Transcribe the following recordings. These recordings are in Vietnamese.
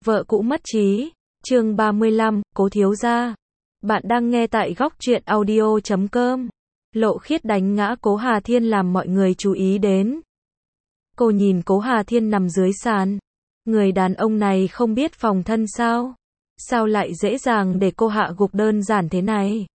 Vợ cũ mất trí. Chương 35, Cố thiếu gia. Bạn đang nghe tại góc truyện audio.com. Lộ Khiết đánh ngã Cố Hà Thiên làm mọi người chú ý đến. Cô nhìn Cố Hà Thiên nằm dưới sàn. Người đàn ông này không biết phòng thân sao? Sao lại dễ dàng để cô hạ gục đơn giản thế này?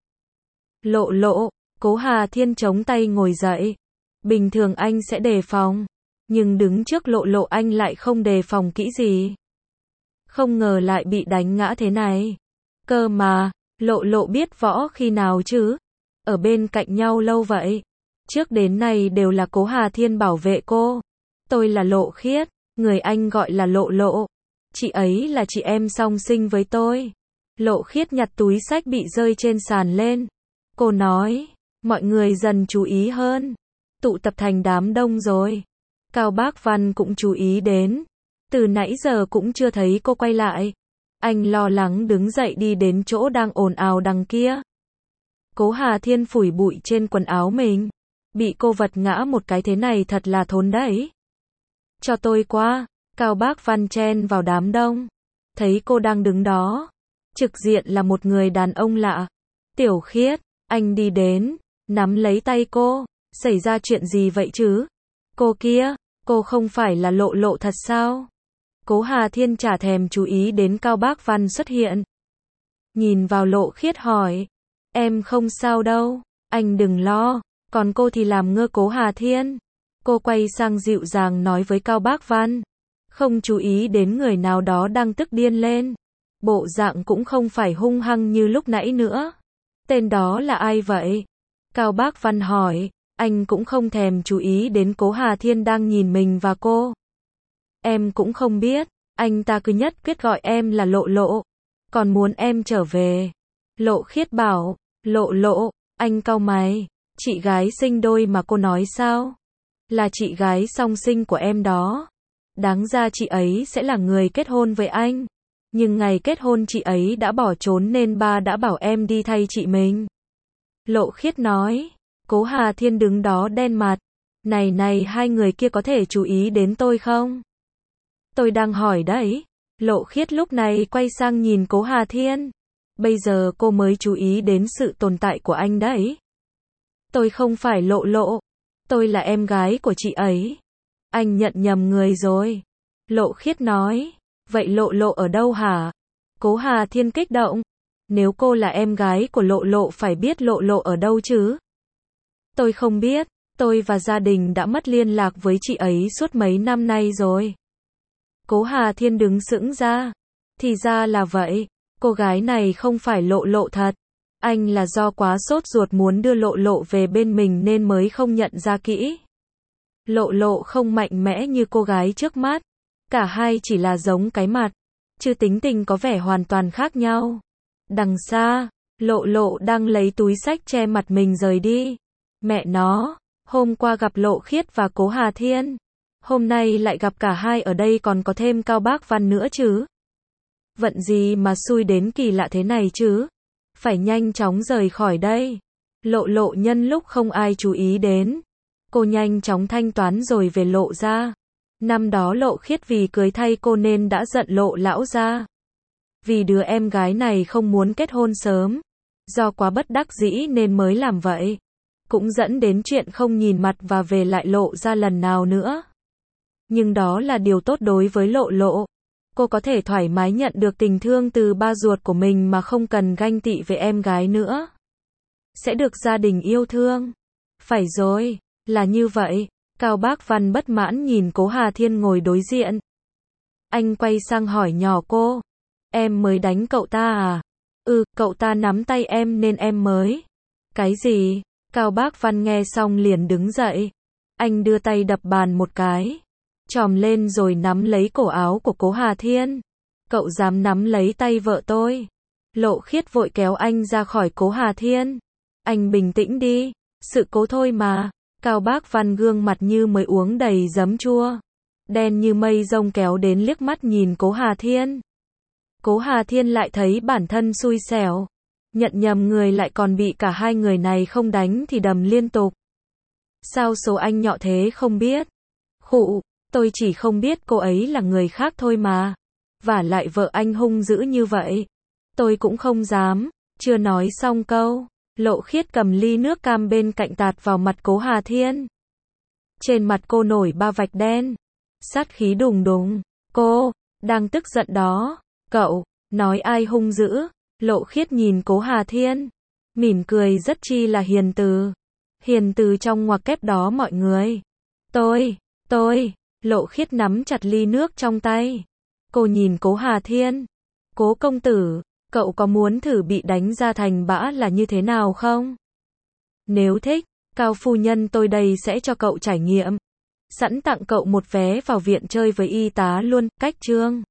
Lộ, Cố Hà Thiên chống tay ngồi dậy. Bình thường anh sẽ đề phòng. Nhưng đứng trước Lộ anh lại không đề phòng kỹ gì. Không ngờ lại bị đánh ngã thế này. Cơ mà, Lộ biết võ khi nào chứ? Ở bên cạnh nhau lâu vậy. Trước đến nay đều là Cố Hà Thiên bảo vệ cô. Tôi là Lộ Khiết, người anh gọi là Lộ. Chị ấy là chị em song sinh với tôi. Lộ Khiết nhặt túi xách bị rơi trên sàn lên. Cô nói, mọi người dần chú ý hơn. Tụ tập thành đám đông rồi. Cao Bác Văn cũng chú ý đến. Từ nãy giờ cũng chưa thấy cô quay lại. Anh lo lắng đứng dậy đi đến chỗ đang ồn ào đằng kia. Cố Hà Thiên phủi bụi trên quần áo mình. Bị cô vật ngã một cái thế này thật là thốn đấy. Cho tôi qua. Cao Bác Văn chen vào đám đông. Thấy cô đang đứng đó. Trực diện là một người đàn ông lạ. Tiểu Khiết, anh đi đến, nắm lấy tay cô. Xảy ra chuyện gì vậy chứ? Cô kia, cô không phải là Lộ thật sao? Cố Hà Thiên chả thèm chú ý đến Cao Bác Văn xuất hiện. Nhìn vào Lộ Khiết hỏi. Em không sao đâu, anh đừng lo. Còn cô thì làm ngơ Cố Hà Thiên. Cô quay sang dịu dàng nói với Cao Bác Văn. Không chú ý đến người nào đó đang tức điên lên. Bộ dạng cũng không phải hung hăng như lúc nãy nữa. Tên đó là ai vậy? Cao Bác Văn hỏi. Anh cũng không thèm chú ý đến Cố Hà Thiên đang nhìn mình và cô. Em cũng không biết, anh ta cứ nhất quyết gọi em là Lộ. Còn muốn em trở về. Lộ Khiết bảo, Lộ, anh cau mày. Chị gái sinh đôi mà cô nói sao? Là chị gái song sinh của em đó. Đáng ra chị ấy sẽ là người kết hôn với anh. Nhưng ngày kết hôn chị ấy đã bỏ trốn nên ba đã bảo em đi thay chị mình. Lộ Khiết nói. Cố Hà Thiên đứng đó đen mặt. Này, hai người kia có thể chú ý đến tôi không? Tôi đang hỏi đấy. Lộ Khiết lúc này quay sang nhìn Cố Hà Thiên. Bây giờ cô mới chú ý đến sự tồn tại của anh đấy. Tôi không phải Lộ. Tôi là em gái của chị ấy. Anh nhận nhầm người rồi. Lộ Khiết nói. Vậy Lộ ở đâu hả? Cố Hà Thiên kích động. Nếu cô là em gái của Lộ phải biết Lộ ở đâu chứ? Tôi không biết. Tôi và gia đình đã mất liên lạc với chị ấy suốt mấy năm nay rồi. Cố Hà Thiên đứng sững ra. Thì ra là vậy. Cô gái này không phải Lộ thật. Anh là do quá sốt ruột muốn đưa Lộ về bên mình nên mới không nhận ra kỹ. Lộ không mạnh mẽ như cô gái trước mắt. Cả hai chỉ là giống cái mặt. Chứ tính tình có vẻ hoàn toàn khác nhau. Đằng xa, Lộ đang lấy túi xách che mặt mình rời đi. Mẹ nó, hôm qua gặp Lộ Khiết và Cố Hà Thiên. Hôm nay lại gặp cả hai ở đây còn có thêm Cao Bác Văn nữa chứ. Vận gì mà xui đến kỳ lạ thế này chứ. Phải nhanh chóng rời khỏi đây. Lộ nhân lúc không ai chú ý đến. Cô nhanh chóng thanh toán rồi về Lộ ra. Năm đó Lộ Khiết vì cưới thay cô nên đã giận Lộ lão ra. Vì đứa em gái này không muốn kết hôn sớm. Do quá bất đắc dĩ nên mới làm vậy. Cũng dẫn đến chuyện không nhìn mặt và về lại Lộ ra lần nào nữa. Nhưng đó là điều tốt đối với Lộ. Cô có thể thoải mái nhận được tình thương từ ba ruột của mình mà không cần ganh tị với em gái nữa. Sẽ được gia đình yêu thương. Phải rồi, là như vậy. Cao Bác Văn bất mãn nhìn Cố Hà Thiên ngồi đối diện. Anh quay sang hỏi nhỏ cô. Em mới đánh cậu ta à? Cậu ta nắm tay em nên em mới. Cái gì? Cao Bác Văn nghe xong liền đứng dậy. Anh đưa tay đập bàn một cái. Chòm lên rồi nắm lấy cổ áo của Cố Hà Thiên. Cậu dám nắm lấy tay vợ tôi? Lộ Khiết vội kéo anh ra khỏi Cố Hà Thiên. Anh bình tĩnh đi. Sự cố thôi mà. Cao Bác Văn gương mặt như mới uống đầy giấm chua. Đen như mây rông kéo đến liếc mắt nhìn Cố Hà Thiên. Cố Hà Thiên lại thấy bản thân xui xẻo. Nhận nhầm người lại còn bị cả hai người này không đánh thì đầm liên tục. Sao số anh nhọ thế không biết? Khụ, tôi chỉ không biết cô ấy là người khác thôi mà. Vả lại vợ anh hung dữ như vậy. Tôi cũng không dám. Chưa nói xong câu, Lộ Khiết cầm ly nước cam bên cạnh tạt vào mặt Cố Hà Thiên. Trên mặt cô nổi 3 vạch đen. Sát khí đùng đùng. Cô, đang tức giận đó. Cậu, nói ai hung dữ? Lộ Khiết nhìn Cố Hà Thiên. Mỉm cười rất chi là hiền từ. Hiền từ trong ngoặc kép đó mọi người. Tôi. Lộ Khiết nắm chặt ly nước trong tay. Cô nhìn Cố Hà Thiên. Cố công tử, cậu có muốn thử bị đánh ra thành bã là như thế nào không? Nếu thích, Cao phu nhân tôi đây sẽ cho cậu trải nghiệm. Sẵn tặng cậu một vé vào viện chơi với y tá luôn, cách chương.